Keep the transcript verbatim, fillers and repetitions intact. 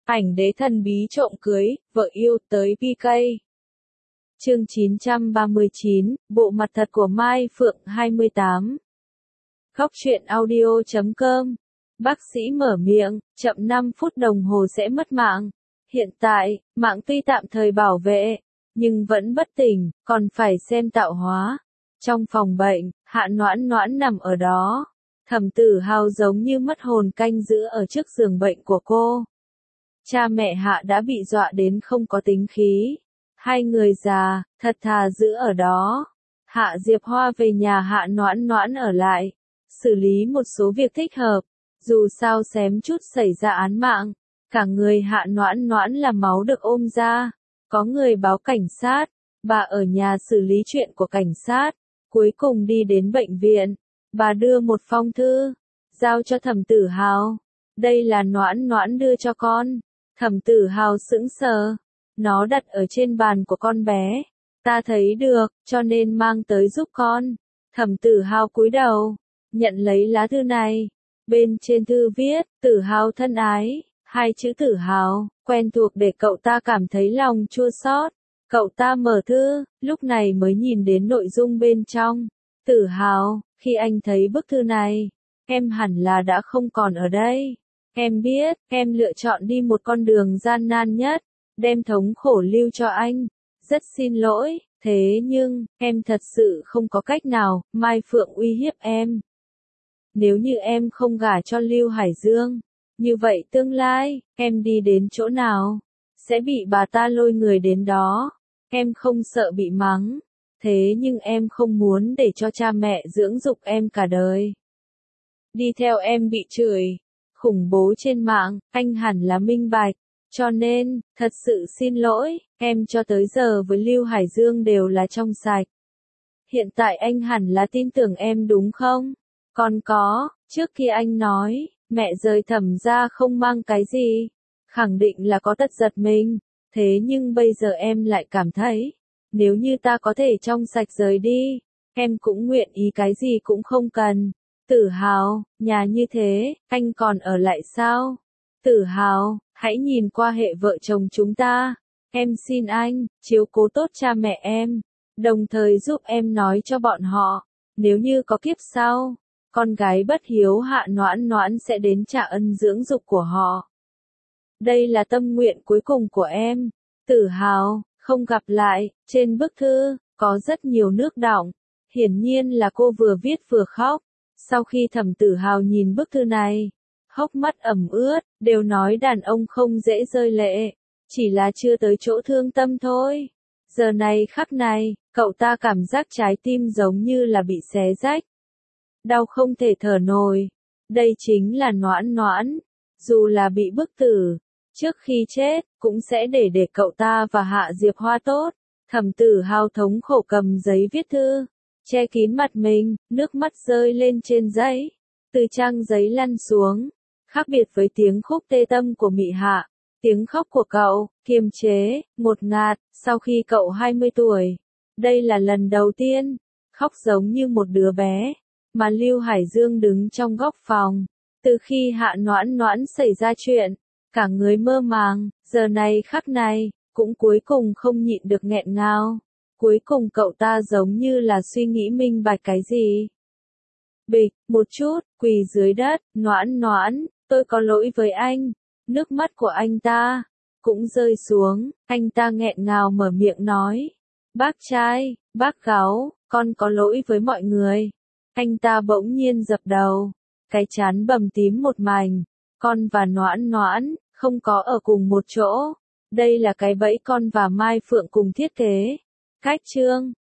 Ảnh đế thần bí trộm cưới, vợ yêu tới pê ca. Chương chín trăm ba mươi chín, bộ mặt thật của Mai Phượng hai mươi tám. Khóc chuyện audio chấm com. Bác sĩ mở miệng, chậm năm phút đồng hồ sẽ mất mạng. Hiện tại, mạng tuy tạm thời bảo vệ, nhưng vẫn bất tỉnh, còn phải xem tạo hóa. Trong phòng bệnh, Hạ Noãn Noãn nằm ở đó. Thẩm Tử Hào giống như mất hồn canh giữ ở trước giường bệnh của cô. Cha mẹ Hạ đã bị dọa đến không có tính khí. Hai người già, thật thà giữ ở đó. Hạ Diệp Hoa về nhà Hạ Noãn Noãn ở lại, xử lý một số việc thích hợp. Dù sao xém chút xảy ra án mạng, cả người Hạ Noãn Noãn là máu được ôm ra. Có người báo cảnh sát, bà ở nhà xử lý chuyện của cảnh sát. Cuối cùng đi đến bệnh viện, bà đưa một phong thư, giao cho Thẩm Tử Hào. Đây là Noãn Noãn đưa cho con. Thẩm Tử Hào sững sờ. Nó đặt ở trên bàn của con bé. Ta thấy được, cho nên mang tới giúp con. Thẩm Tử Hào cúi đầu, nhận lấy lá thư này. Bên trên thư viết, Tử Hào thân ái, hai chữ Tử Hào, quen thuộc để cậu ta cảm thấy lòng chua xót. Cậu ta mở thư, lúc này mới nhìn đến nội dung bên trong. Tử Hào, khi anh thấy bức thư này, em hẳn là đã không còn ở đây. Em biết, em lựa chọn đi một con đường gian nan nhất, đem thống khổ lưu cho anh. Rất xin lỗi, thế nhưng, em thật sự không có cách nào. Mai Phượng uy hiếp em. Nếu như em không gả cho Lưu Hải Dương, như vậy tương lai, em đi đến chỗ nào, sẽ bị bà ta lôi người đến đó. Em không sợ bị mắng, thế nhưng em không muốn để cho cha mẹ dưỡng dục em cả đời. Đi theo em bị chửi, khủng bố trên mạng, anh hẳn là minh bạch. Cho nên, thật sự xin lỗi, em cho tới giờ với Lưu Hải Dương đều là trong sạch. Hiện tại anh hẳn là tin tưởng em đúng không? Còn có, trước khi anh nói, mẹ rời Thẩm ra không mang cái gì, khẳng định là có tật giật mình. Thế nhưng bây giờ em lại cảm thấy, nếu như ta có thể trong sạch rời đi, em cũng nguyện ý cái gì cũng không cần. Tử Hào, nhà như thế, anh còn ở lại sao? Tử Hào, hãy nhìn qua hệ vợ chồng chúng ta. Em xin anh, chiếu cố tốt cha mẹ em, đồng thời giúp em nói cho bọn họ, nếu như có kiếp sau, con gái bất hiếu Hạ Noãn Noãn sẽ đến trả ân dưỡng dục của họ. Đây là tâm nguyện cuối cùng của em. Tử Hào, không gặp lại. Trên bức thư, có rất nhiều nước đọng. Hiển nhiên là cô vừa viết vừa khóc. Sau khi Thẩm Tử Hào nhìn bức thư này, hốc mắt ẩm ướt, đều nói đàn ông không dễ rơi lệ. Chỉ là chưa tới chỗ thương tâm thôi. Giờ này khắc này, cậu ta cảm giác trái tim giống như là bị xé rách. Đau không thể thở nổi. Đây chính là Noãn Noãn. Dù là bị bức tử, trước khi chết, cũng sẽ để để cậu ta và Hạ Diệp Hoa tốt. Thẩm Tử Hào thống khổ cầm giấy viết thư, che kín mặt mình, nước mắt rơi lên trên giấy, từ trang giấy lăn xuống. Khác biệt với tiếng khúc tê tâm của Mị Hạ, tiếng khóc của cậu, kiềm chế, ngột ngạt, sau khi cậu hai mươi tuổi. Đây là lần đầu tiên, khóc giống như một đứa bé, mà Lưu Hải Dương đứng trong góc phòng. Từ khi Hạ Noãn Noãn xảy ra chuyện, cả người mơ màng, giờ này khắc này, cũng cuối cùng không nhịn được nghẹn ngào. Cuối cùng cậu ta giống như là suy nghĩ minh bạch cái gì. Bịch, một chút, quỳ dưới đất, Noãn Noãn, tôi có lỗi với anh. Nước mắt của anh ta cũng rơi xuống, anh ta nghẹn ngào mở miệng nói. Bác trai, bác Gáo, con có lỗi với mọi người. Anh ta bỗng nhiên dập đầu, cái trán bầm tím một mảnh. Con và Noãn Noãn không có ở cùng một chỗ. Đây là cái bẫy con và Mai Phượng cùng thiết kế. Cách chương